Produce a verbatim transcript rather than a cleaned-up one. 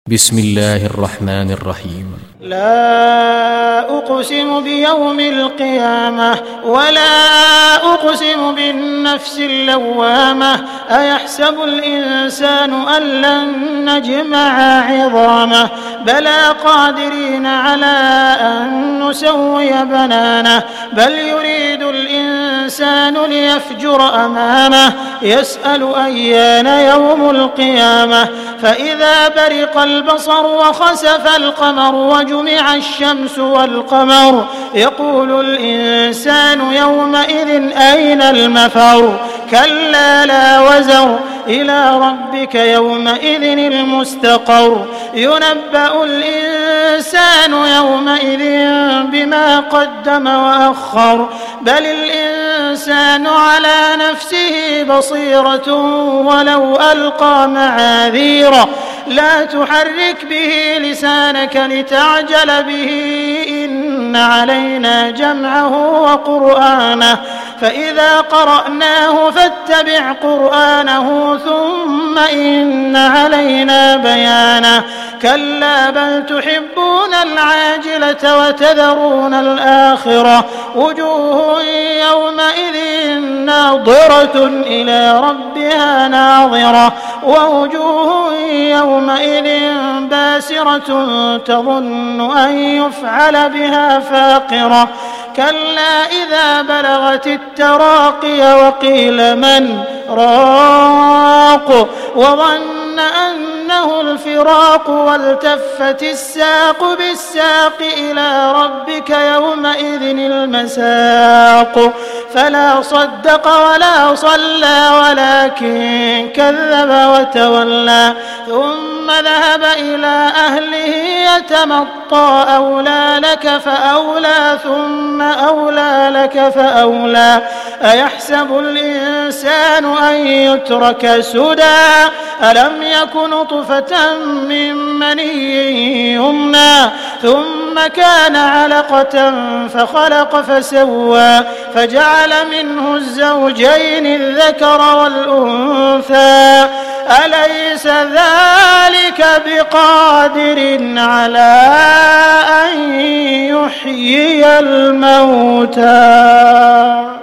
بسم الله الرحمن الرحيم. لا أقسم بيوم القيامة ولا أقسم بالنفس اللوامة أيحسب الإنسان أن لن نجمع عظامه بلى قادرين على أن نسوي بنانه بل يريد الإنسان ليفجر أمامه يسأل أيان يوم القيامة فإذا برق البصر وخسف القمر وجمع الشمس والقمر يقول الإنسان يومئذ أين المفر كلا لا وزر إلى ربك يومئذ المستقر ينبأ الإنسان يومئذ بما قدم وأخر بل الإنسان على نفسه بصيرة ولو ألقى معاذيره لا تحرك به لسانك لتعجل به إن علينا جمعه وقرآنه فإذا قرأناه فاتبع قرآنه ثم إن علينا بيانه كلا بل تحبون العاجلة وتذرون الآخرة وجوه يومئذ ناظرة إلى ربها ناظرة ووجوه يومئذ باسرة تظن أن يفعل بها فاقرة كلا إذا بلغت التراقي وقيل من راق وظن أنه الفراق والتفت الساق بالساق إلى ربك يومئذ المساق فلا صدق ولا صلى ولكن كذب وتولى ثم ذهب إلى أهله يتمطى أولى لك فأولى ثم أولى لك فأولى أيحسب الإنسان أن يترك سدى ألم يك نطفة من مني يمنى ثم كان علقة فخلق فسوى فجعل منه الزوجين الذكر والأنثى أليس ذلك بقادر على أن يحيي الموتى.